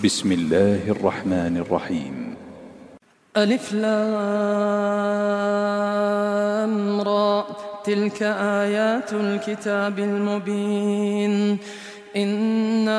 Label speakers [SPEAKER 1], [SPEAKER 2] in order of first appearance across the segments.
[SPEAKER 1] بسم الله الرحمن الرحيم.
[SPEAKER 2] ألف لام را، تلك آيات الكتاب المبين. إنا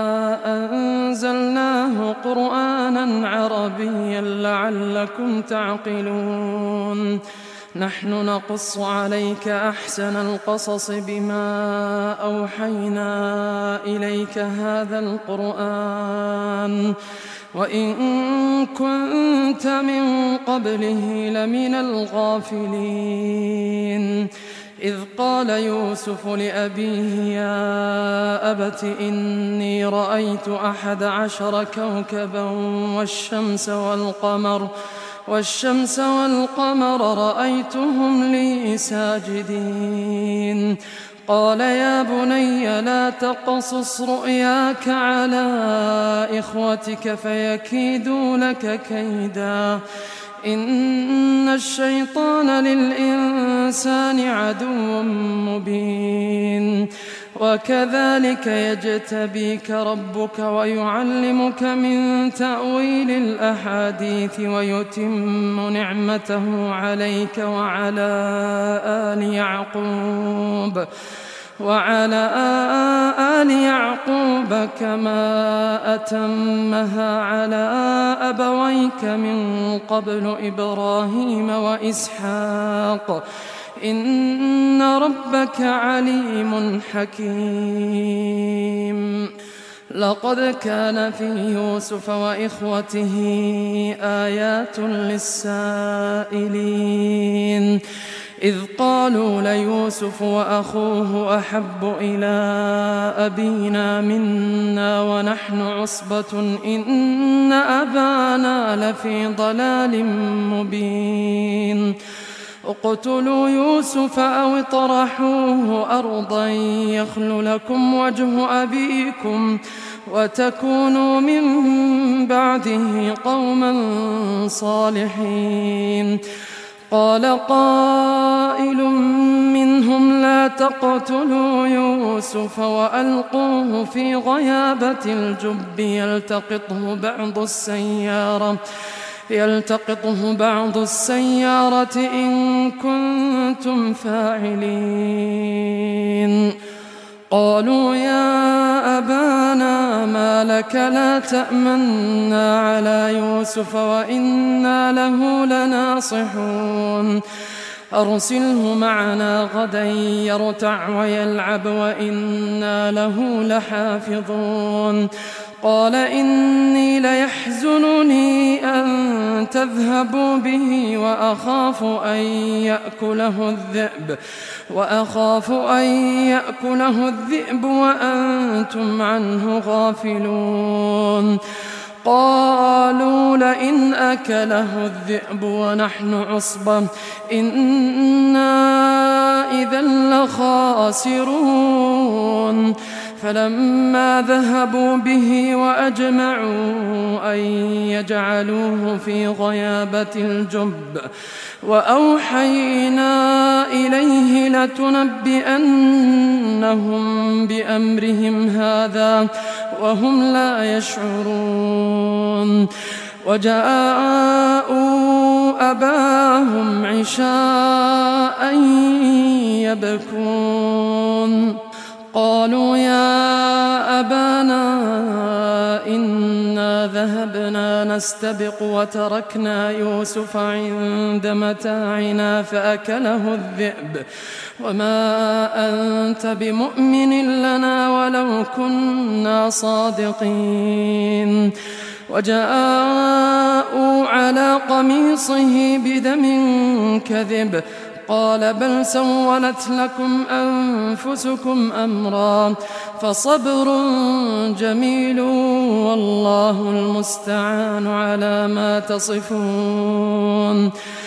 [SPEAKER 2] أنزلناه قرآنا عربيا لعلكم تعقلون. نحن نقص عليك أحسن القصص بما أوحينا إليك هذا القرآن وإن كنت من قبله لمن الغافلين. إذ قال يوسف لأبيه يا أبت إني رأيت 11 كوكبا والشمس والقمر رأيتهم لي ساجدين. قال يا بني لا تقصص رؤياك على إخوتك فيكيدوا لك كيدا إن الشيطان للإنسان عدو مبين. وكذلك يجتبيك ربك ويعلمك من تأويل الأحاديث ويتم نعمته عليك وعلى آل يعقوب كما أتمها على أبويك من قبل إبراهيم وإسحاق إن ربك عليم حكيم. لقد كان في يوسف وإخوته آيات للسائلين إذ قالوا ليوسف وأخوه أحب إلى أبينا منا ونحن عصبة إن أبانا لفي ضلال مبين. اقتلوا يوسف أو اطرحوه أرضا يخل لكم وجه أبيكم وتكونوا من بعده قوما صالحين. قال قائل منهم لا تقتلوا يوسف وألقوه في غيابة الجب يلتقطه بعض السيارة إن كنتم فاعلين. قالوا يا أبانا ما لك لا تأمنا على يوسف وإنا له لناصحون أرسله معنا غدا يرتع ويلعب وإنا له لحافظون. قال إني ليحزنني أن تذهبوا به وأخاف أن يأكله الذئب وأنتم عنه غافلون. قالوا لئن أكله الذئب ونحن عصبة إنا إذا لخاسرون. فلما ذهبوا به وأجمعوا أن يجعلوه في غيابة الجب وأوحينا إليه لتنبئنهم بأمرهم هذا وهم لا يشعرون. وجاءوا أباهم عشاء يبكون. قالوا يا أبانا إنا ذهبنا نستبق وتركنا يوسف عند متاعنا فأكله الذئب وما أنت بمؤمن لنا ولو كنا صادقين. وجاءوا على قميصه بدم كذب قال بل سولت لكم أنفسكم أمرا فصبر جميل والله المستعان على ما تصفون.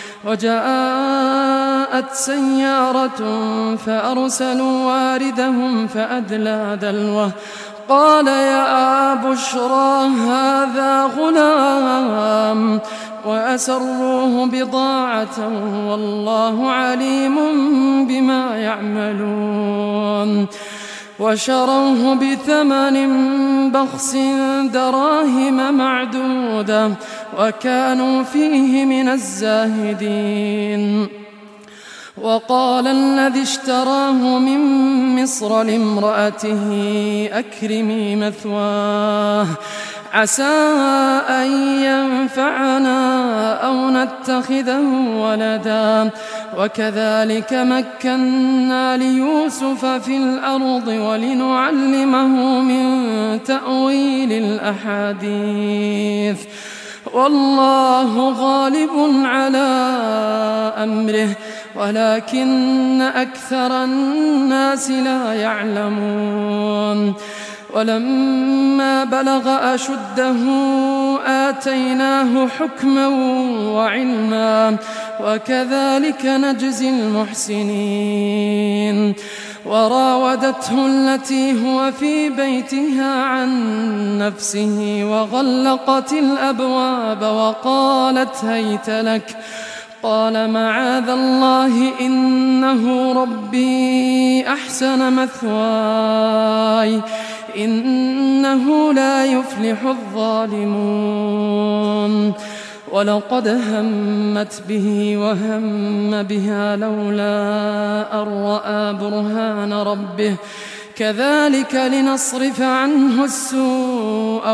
[SPEAKER 2] وجاءت سيارة فأرسلوا واردهم فأدلى دلوه قال يا بشرى هذا غلام وأسروه بضاعة والله عليم بما يعملون. وشروه بثمن بخس دراهم معدودة وكانوا فيه من الزاهدين. وقال الذي اشتراه من مصر لامرأته أكرمي مثواه عسى أن ينفعنا أو نتخذه ولدا وكذلك مكنا ليوسف في الأرض ولنعلمه من تأويل الأحاديث والله غالب على أمره ولكن أكثر الناس لا يعلمون. ولما بلغ أشده آتيناه حكما وعلما وكذلك نجزي المحسنين. وراودته التي هو في بيتها عن نفسه وغلقت الأبواب وقالت هيت لك قال معاذ الله إنه ربي أحسن مثواي إنه لا يفلح الظالمون. ولقد همت به وهم بها لولا أن رأى برهان ربه كذلك لنصرف عنه السوء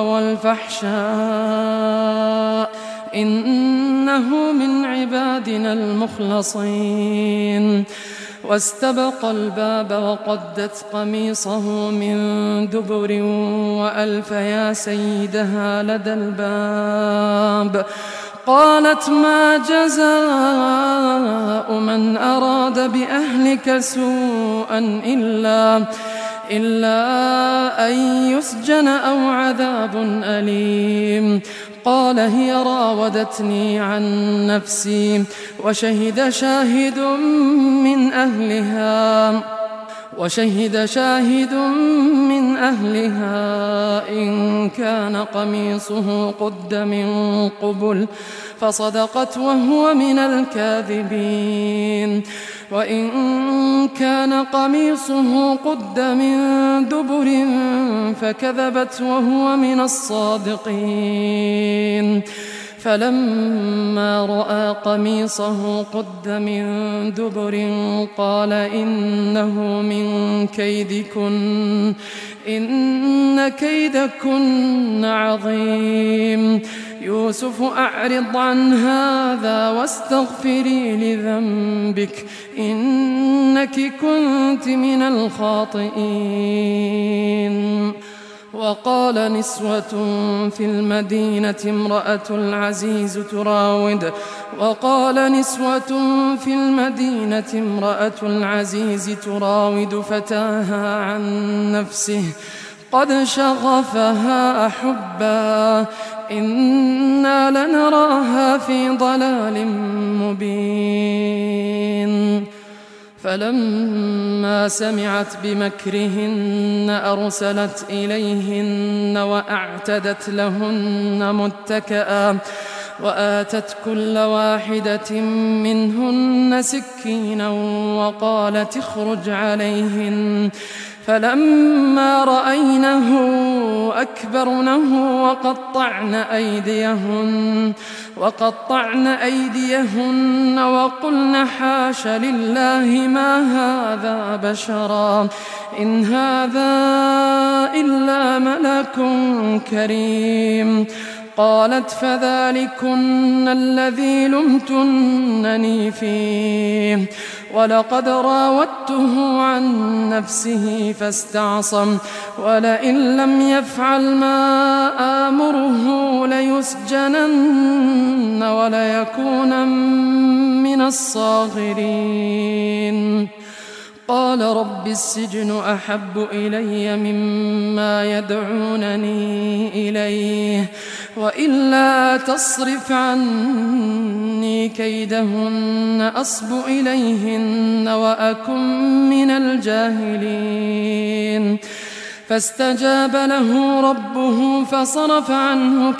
[SPEAKER 2] والفحشاء إنه من عبادنا المخلصين. واستبق الباب وقدت قميصه من دبر وألف يا سيدها لدى الباب. قالت ما جزاء من أراد بأهلك سوءا إلا أن يسجن أو عذاب أليم. قال هي راودتني عن نفسي وشهد شاهد من أهلها إن كان قميصه قد من قبل فصدقت وهو من الكاذبين وإن كان قميصه قد من دبر فكذبت وهو من الصادقين. فلما رأى قميصه قد من دبر قال إنه من كيدكن إن كيدكن عظيم. يوسف أعرض عن هذا واستغفري لذنبك إنك كنت من الخاطئين. وقال نسوة في المدينة امرأة العزيز تراود فتاها عن نفسه قد شغفها حبا إنا لنراها في ضلال مبين. فلما سمعت بمكرهن أرسلت إليهن وأعتدت لهن متكئا وآتت كل واحدة منهن سكينا وقالت اخرج عليهن. فلما رأينه أكبرنه وقطعن أيديهن وقلن حاش لله ما هذا بشرا إن هذا إلا ملك كريم. قالت فذلكن الذي لمتنني فيه ولقد راودته عن نفسه فاستعصم ولئن لم يفعل ما آمره ليسجنن وليكونن من الصاغرين. قال رب السجن أحب إلي مما يدعونني إليه وإلا تصرف عني كيدهن أصب إليهن وأكن من الجاهلين. فاستجاب له ربه فصرف عنه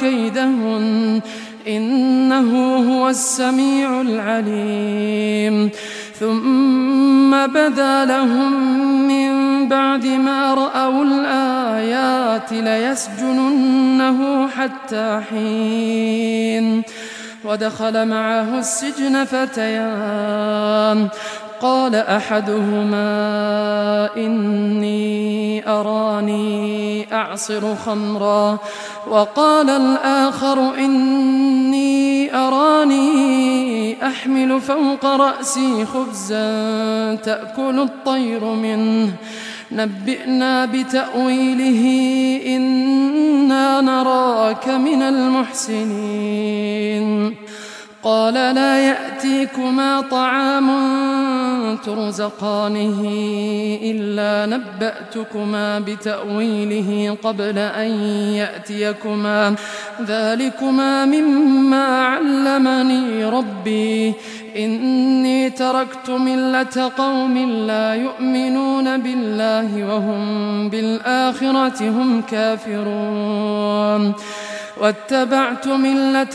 [SPEAKER 2] كيدهن إنه هو السميع العليم. ثم بدا لهم من بعد ما رأوا الآيات ليسجننه حتى حين. ودخل معه السجن فتيان، قال أحدهما إني أراني أعصر خمرا، وقال الآخر إني أراني أحمل فوق رأسي خبزا تأكل الطير منه، نبئنا بتأويله إنا نراك من المحسنين. قال لا يأتيكما طعام ترزقانه إلا نبأتكما بتأويله قبل أن يأتيكما، ذلكما مما علمني ربي، إني تركت ملة قوم لا يؤمنون بالله وهم بالآخرة هم كافرون، واتبعت ملة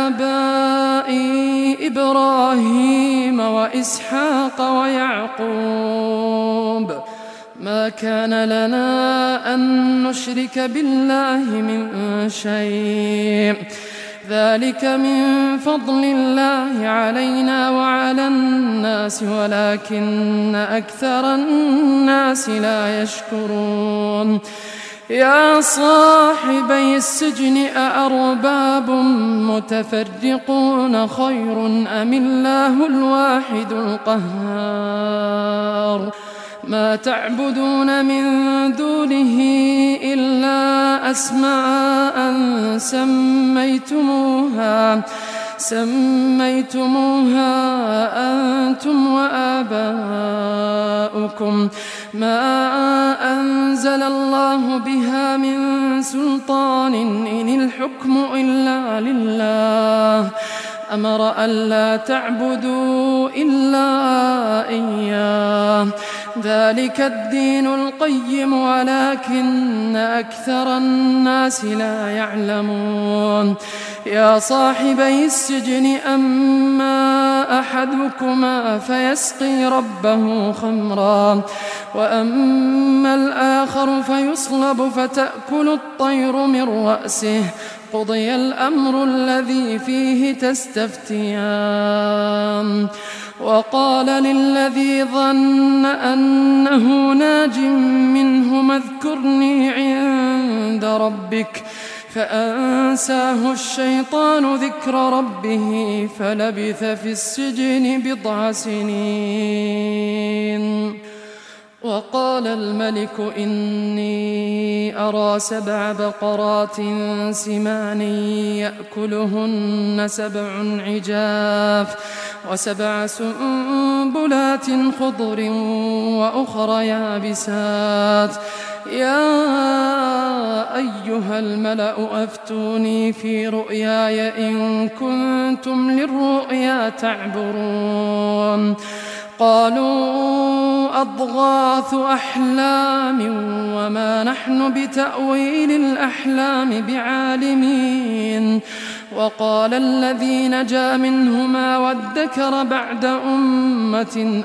[SPEAKER 2] آبائي إبراهيم وإسحاق ويعقوب، ما كان لنا أن نشرك بالله من شيء، ذلك من فضل الله علينا وعلى الناس ولكن أكثر الناس لا يشكرون. يا صاحبي السجن أأرباب متفرقون خير أم الله الواحد القهار؟ ما تعبدون من دونه إلا أسماء سميتموها أنتم وآباؤكم ما أنزل الله بها من سلطان، إن الحكم إلا لله، أمر ألا تعبدوا إلا إياه، ذلك الدين القيم ولكن أكثر الناس لا يعلمون. يا صاحبي السجن أما أحدكما فيسقي ربه خمرا، وأما الآخر فيصلب فتأكل الطير من رأسه، قضي الأمر الذي فيه تستفتيان. وقال للذي ظن أنه ناج منهما اذكرني عند ربك، فأنساه الشيطان ذكر ربه فلبث في السجن 9 سنين. وقال الملك إني أرى 7 بقرات سمان يأكلهن 7 عجاف و7 سنبلات خضر وأخر يابسات، يا أيها الملأ أفتوني في رؤياي إن كنتم للرؤيا تعبرون. قالوا أضغاث أحلام وما نحن بتأويل الأحلام بعالمين. وقال الذي نجا منهما وادكر بعد أمة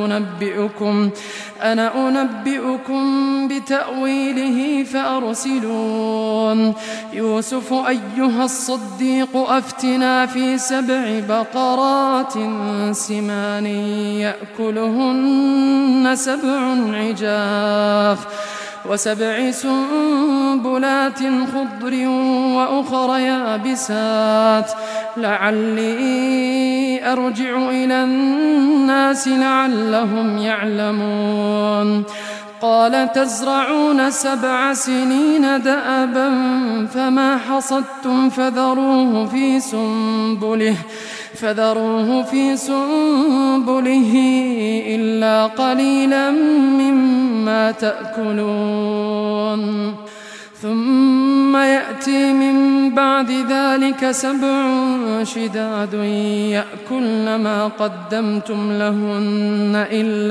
[SPEAKER 2] أنا أنبئكم بتأويله فأرسلون. يوسف أيها الصديق أفتنا في 7 بقرات سمان يأكلهن 7 عجاف و7 سنبلات خضر وأخر يابسات، لعلي أرجع إلى الناس لعلهم يعلمون. قال تزرعون 7 سنين دأبا فما حصدتم فذروه في سنبله إلا قليلا مما تأكلون. ثم يأتي من بعد ذلك 7 شداد يأكلن ما قدمتم لهن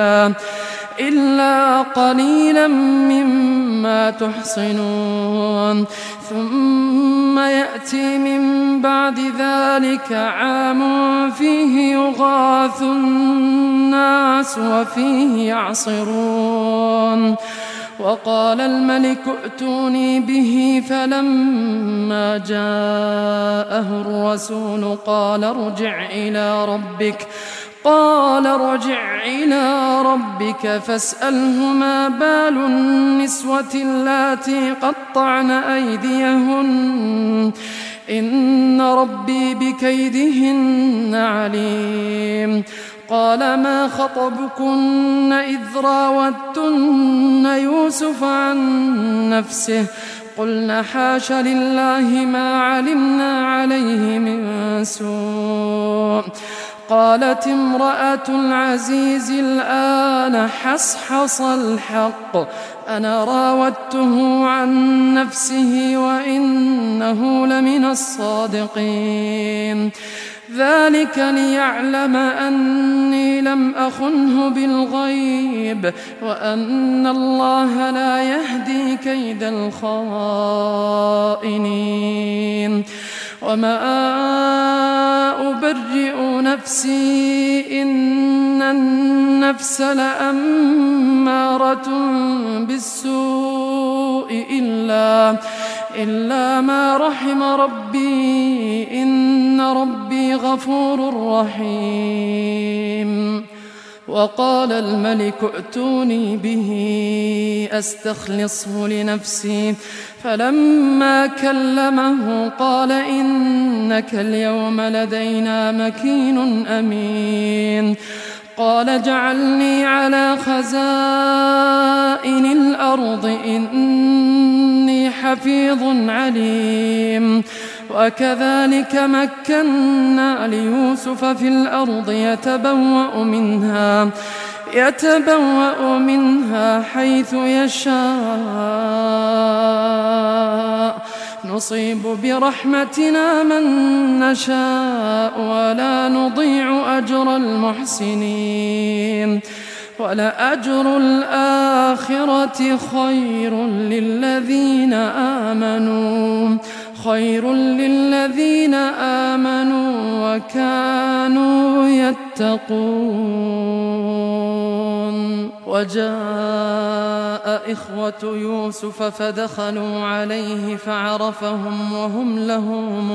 [SPEAKER 2] إلا قليلا مما تحصنون. ثم يأتي من بعد ذلك عام فيه يغاث الناس وفيه يعصرون. وقال الملك ائتوني به فلما جاءه الرسول قال ارجع إلى ربك فاسأله ما بال النسوة اللاتي قطعن أيديهن إن ربي بكيدهن عليم. قال ما خطبكن إذ راوتن يوسف عن نفسه قلنا حاش لله ما علمنا عليه من سوء. قالت امرأة العزيز الآن حصحص الحق أنا راودته عن نفسه وإنه لمن الصادقين. ذلك ليعلم أني لم أخنه بالغيب وأن الله لا يهدي كيد الخائنين. وما أبرئ نفسي إن النفس لأمارة بالسوء إلا ما رحم ربي إن ربي غفور رحيم. وقال الملك ائتوني به أستخلصه لنفسي فلما كلمه قال إنك اليوم لدينا مكين أمين. قال اجعلني على خزائن الأرض إني حفيظ عليم. وكذلك مكنا ليوسف في الأرض يتبوأ منها حيث يشاء نصيب برحمتنا من نشاء ولا نضيع أجر المحسنين. ولأجر الآخرة خير للذين آمنوا وكانوا يتقون. وجاء إخوة يوسف فدخلوا عليه فعرفهم وهم له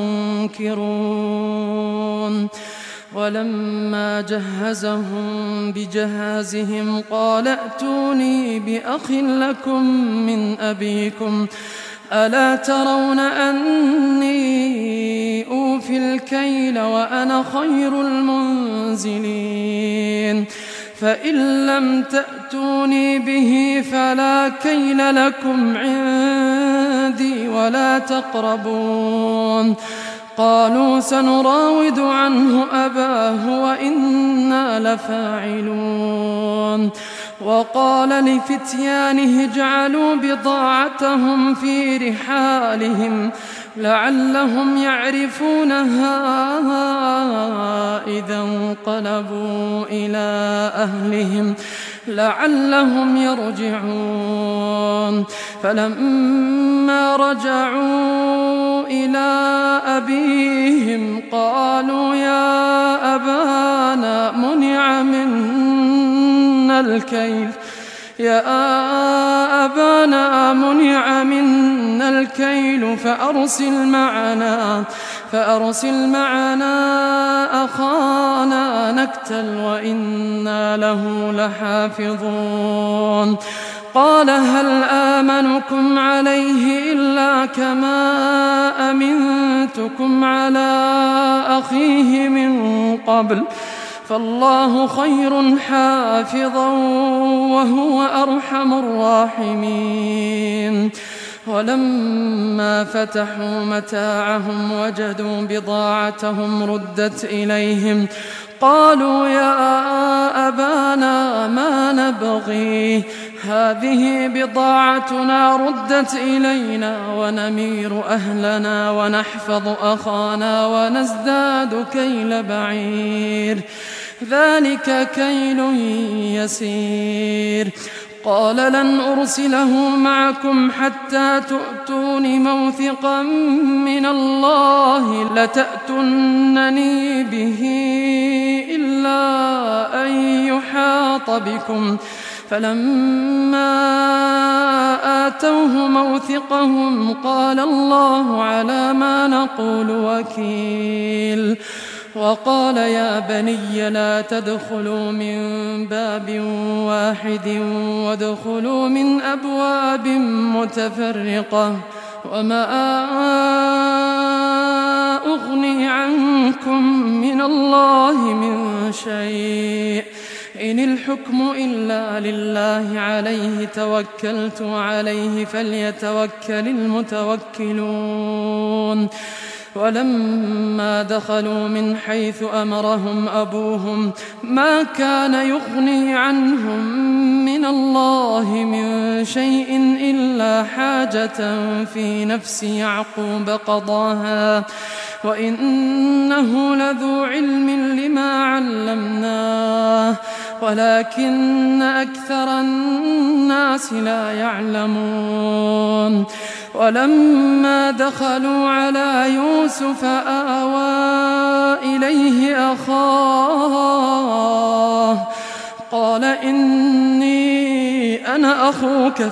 [SPEAKER 2] منكرون. ولما جهزهم بجهازهم قال ائتوني بأخ لكم من أبيكم ألا ترون أني أوفي الكيل وأنا خير المنزلين. فإن لم تأتوني به فلا كيل لكم عندي ولا تقربون. قالوا سنراود عنه أباه وإنا لفاعلون. وقال لفتيانه اجعلوا بضاعتهم في رحالهم لعلهم يعرفونها إذا انقلبوا إلى أهلهم لعلهم يرجعون. فلما رجعوا إلى أبيهم قالوا يا أبانا منع منا الكيل فأرسل معنا أخانا نكتل وإنا له لحافظون. قال هل آمنكم عليه إلا كما أمنتكم على أخيه من قبل فالله خير حافظا وهو أرحم الراحمين. ولما فتحوا متاعهم وجدوا بضاعتهم ردت إليهم قالوا يا أبانا ما نبغي هذه بضاعتنا ردت إلينا ونمير أهلنا ونحفظ أخانا ونزداد كيل بعير ذلك كيل يسير. قال لن أرسله معكم حتى تؤتون موثقا من الله لتأتونني به إلا أن يحاط بكم. فلما آتوه موثقهم قال الله على ما نقول وكيل. وقال يا بني لا تدخلوا من باب واحد وادخلوا من أبواب متفرقة وما أغني عنكم من الله من شيء إن الحكم إلا لله عليه توكلت وعليه فليتوكل المتوكلون. ولما دخلوا من حيث أمرهم أبوهم ما كان يغني عنهم من الله من شيء إلا حاجة في نفس يعقوب قضاها وإنه لذو علم لما علمناه ولكن أكثر الناس لا يعلمون. ولما دخلوا على يوسف آوى إليه أخاه قال إني أنا أخوك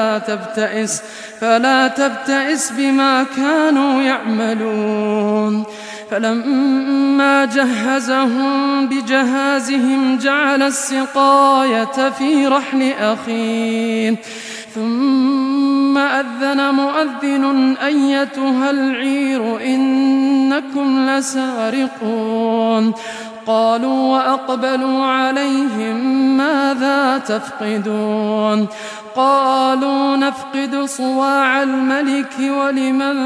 [SPEAKER 2] فلا تبتئس بما كانوا يعملون. فلما جهزهم بجهازهم جعل السقاية في رحل أخيه ثم أذن مؤذن أيتها العير إنكم لسارقون. قالوا وأقبلوا عليهم ماذا تفقدون؟ قالوا نفقد صواع الملك ولمن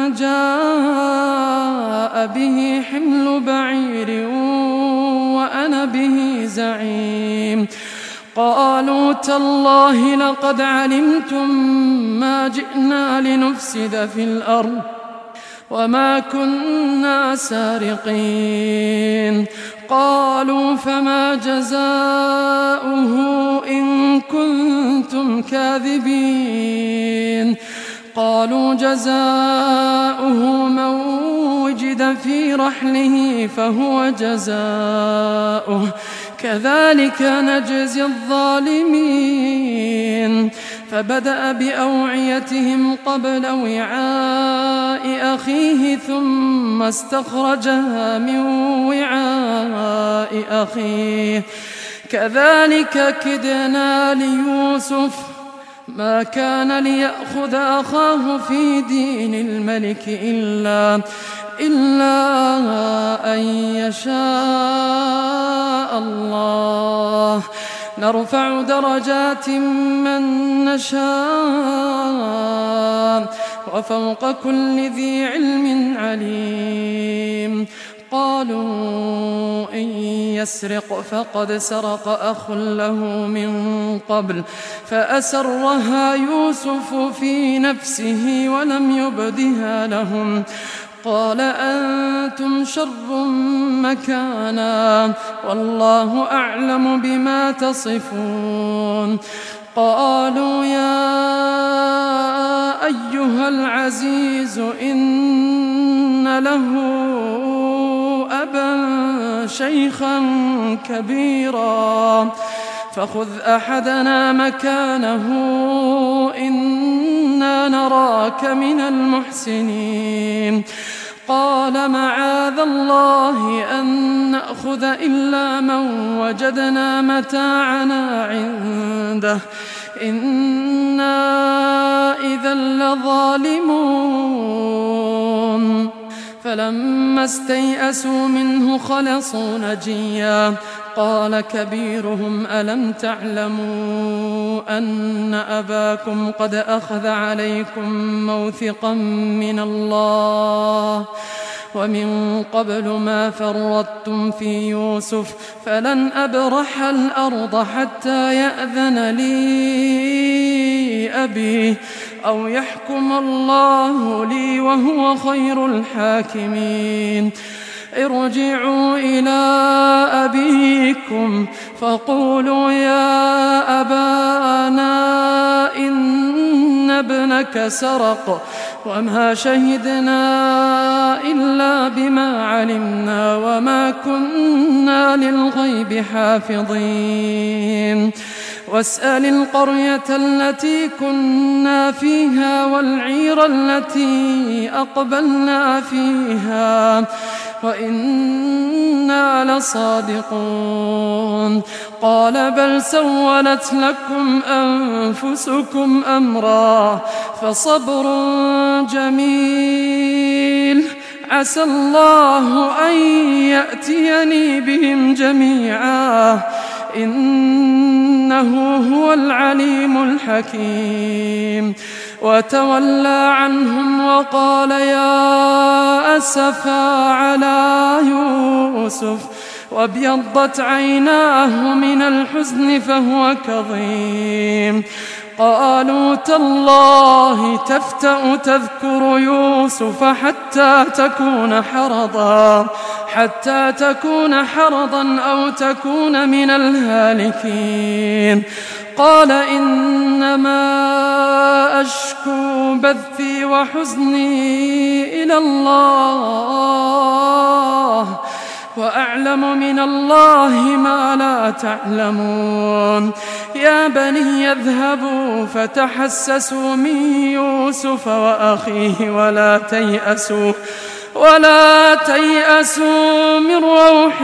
[SPEAKER 2] جاء به حمل بعير وأنا به زعيم. قالوا تالله لقد علمتم ما جئنا لنفسد في الأرض وما كنا سارقين. قالوا فما جزاؤه إن كنتم كاذبين؟ قالوا جزاؤه من وجد في رحله فهو جزاؤه كذلك نجزي الظالمين. فبدأ بأوعيتهم قبل وعاء أخيه ثم استخرجها من وعاء أخيه كذلك كدنا ليوسف ما كان ليأخذ أخاه في دين الملك إلا أن يشاء الله نرفع درجات من نشاء وفوق كل ذي علم عليم. قالوا إن يسرق فقد سرق أخ له من قبل فأسرها يوسف في نفسه ولم يبدها لهم. قال أنتم شر مكانا والله أعلم بما تصفون. قالوا يا أيها العزيز إن له أبا شيخا كبيرا فخذ أحدنا مكانه إنا نراك من المحسنين. قال معاذ الله أن نأخذ إلا من وجدنا متاعنا عنده إنا إذا لظالمون. فلما استيئسوا منه خلصوا نجيا. قال كبيرهم ألم تعلموا أن أباكم قد أخذ عليكم موثقا من الله ومن قبل ما فرطتم في يوسف فلن أبرح الأرض حتى يأذن لي أبي أو يحكم الله لي وهو خير الحاكمين. ارجعوا إلى أبيكم فقولوا يا أبانا إن ابنك سرق وما شهدنا إلا بما علمنا وما كنا للغيب حافظين واسأل القرية التي كنا فيها والعير التي أقبلنا فيها وإنا لصادقون قال بل سولت لكم أنفسكم أمرا فصبر جميل عسى الله أن يأتيني بهم جميعا إنه هو العليم الحكيم وتولى عنهم وقال يا أسفا على يوسف وابيضت عيناه من الحزن فهو كظيم قالوا تالله تفتأ تذكر يوسف حتى تكون حرضا أو تكون من الهالكين قال إنما أشكو بثي وحزني إلى الله وأعلم من الله ما لا تعلمون يا بني اذهبوا فتحسسوا من يوسف وأخيه ولا تيأسوا من روح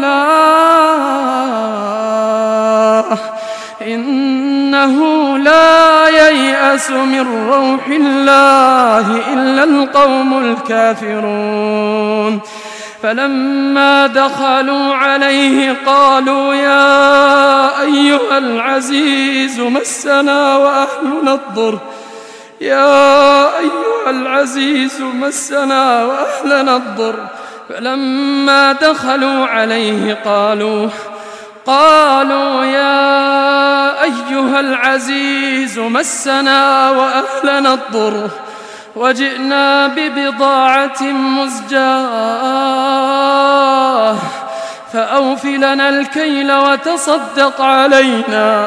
[SPEAKER 2] الله إنه لا ييأس من روح الله إلا القوم الكافرون فلما دخلوا عليه قالوا يا أيها العزيز مسنا وأهلنا الضر فلما دخلوا عليه قالوا يا أيها العزيز مسنا وأهلنا الضر وجئنا ببضاعة مزجاة فأوف لنا الكيل وتصدق علينا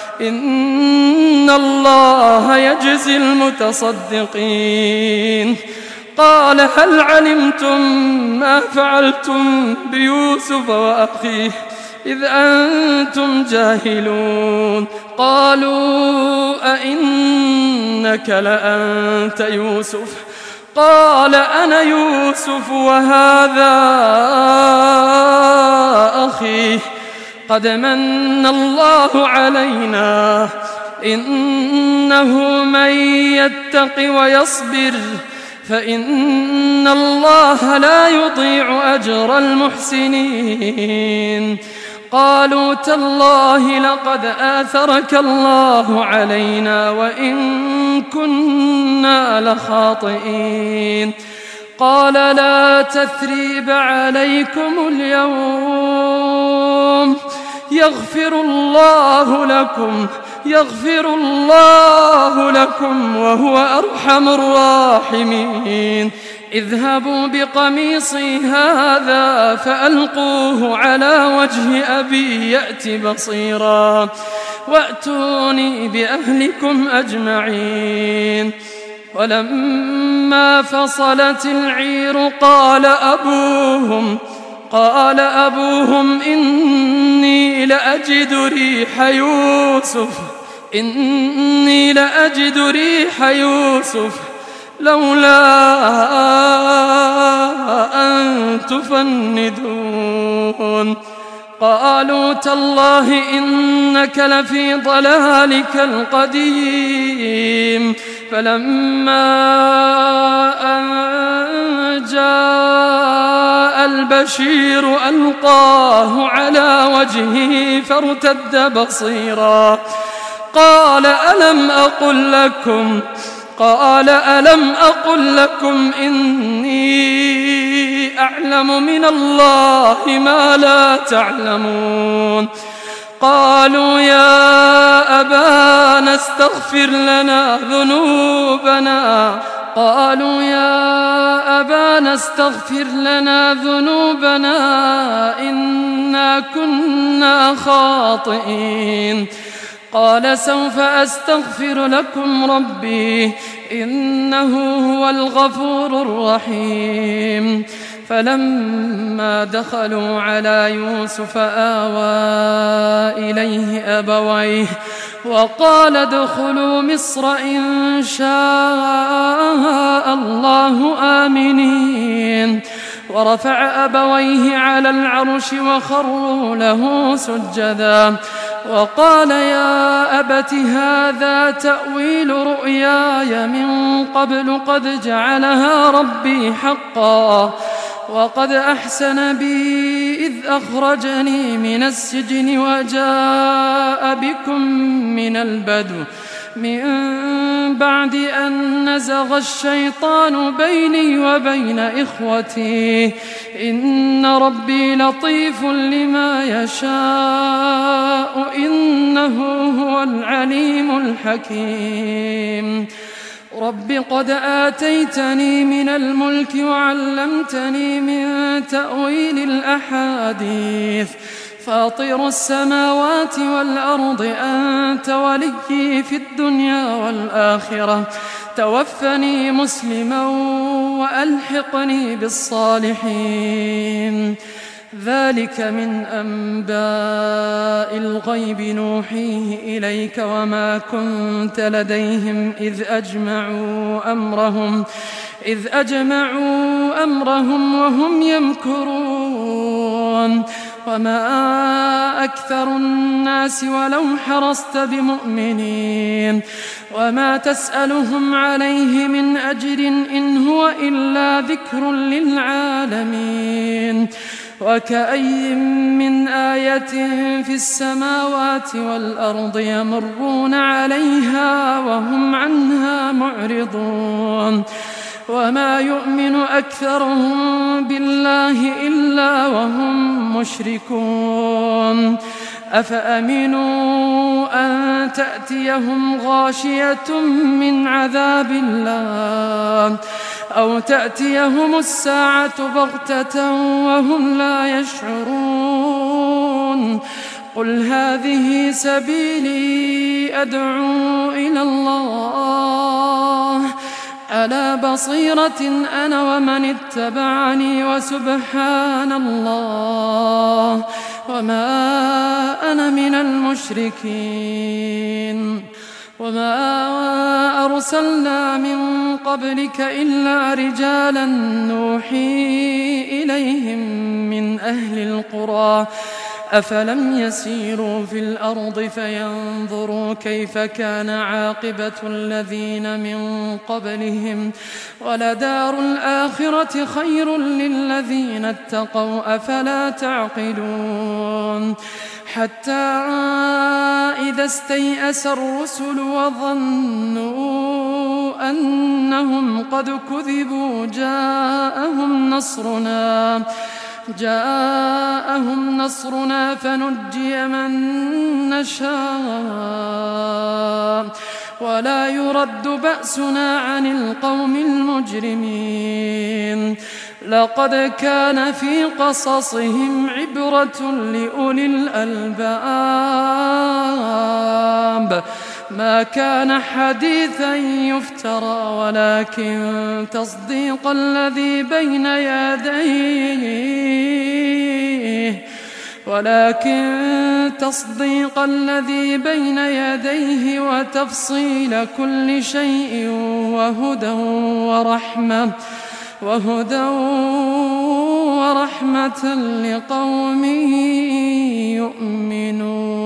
[SPEAKER 2] إن الله يجزي المتصدقين قال هل علمتم ما فعلتم بيوسف وأخيه إذ أنتم جاهلون قالوا أئنك لأنت يوسف قال أنا يوسف وهذا أخي قد من الله علينا إنه من يتق ويصبر فإن الله لا يضيع أجر المحسنين قالوا تالله لقد آثرك الله علينا وإن كنا لخاطئين قال لا تثريب عليكم اليوم يغفر الله لكم وهو أرحم الراحمين اذهبوا بقميصي هذا فألقوه على وجه أبي يأت بصيرا وأتوني بأهلكم أجمعين ولما فصلت العير قال أبوهم إني لأجد ريح يوسف لولا أن تفندون قالوا تالله إنك لفي ضلالك القديم فلما أن جاء البشير ألقاه على وجهه فارتد بصيرا قال ألم أقل لكم إني أعلم من الله ما لا تعلمون قالوا يا أبانا استغفر لنا ذنوبنا قالوا يا أبانا استغفر لنا ذنوبنا إنا كنا خاطئين. قال سوف أستغفر لكم ربي إنه هو الغفور الرحيم. فلما دخلوا على يوسف آوى إليه أبويه وقال ادخلوا مصر إن شاء الله آمنين. ورفع أبويه على العرش وخروا له سجدا وقال يا أبت هذا تأويل رؤياي من قبل قد جعلها ربي حقا وقد أحسن بي إذ أخرجني من السجن وجاء بكم من البدو من بعد أن نزغ الشيطان بيني وبين إخوتي إن ربي لطيف لما يشاء إنه هو العليم الحكيم. رب قد آتيتني من الملك وعلمتني من تأويل الأحاديث فاطر السماوات والأرض أنت وليي في الدنيا والآخرة توفني مسلما وألحقني بالصالحين. ذلك من أنباء الغيب نوحيه إليك وما كنت لديهم إذ أجمعوا أمرهم وهم يمكرون. وما أكثر الناس ولو حرصت بمؤمنين وما تسألهم عليه من أجر إن هو إلا ذكر للعالمين. وكأي من آية في السماوات والأرض يمرون عليها وهم عنها معرضون. وما يؤمن أكثرهم بالله إلا وهم مشركون. أفأمنوا أن تأتيهم غاشية من عذاب الله أو تأتيهم الساعة بغتة وهم لا يشعرون. قل هذه سبيلي أدعو إلى الله على بصيرة أنا ومن اتبعني وسبحان الله وما أنا من المشركين. وما أرسلنا من قبلك إلا رجالا نوحي إليهم من أهل القرى أفلم يسيروا في الأرض فينظروا كيف كان عاقبة الذين من قبلهم ولدار الآخرة خير للذين اتقوا أفلا تعقلون. حتى إذا استيأس الرسل وظنوا أنهم قد كذبوا جاءهم نصرنا فنجي من نشاء ولا يرد بأسنا عن القوم المجرمين. لقد كان في قصصهم عبرة لأولي الألباب ما كان حديثا يفترى ولكن تصديق الذي بين يديه وتفصيل كل شيء وهدى ورحمة لقوم يؤمنون.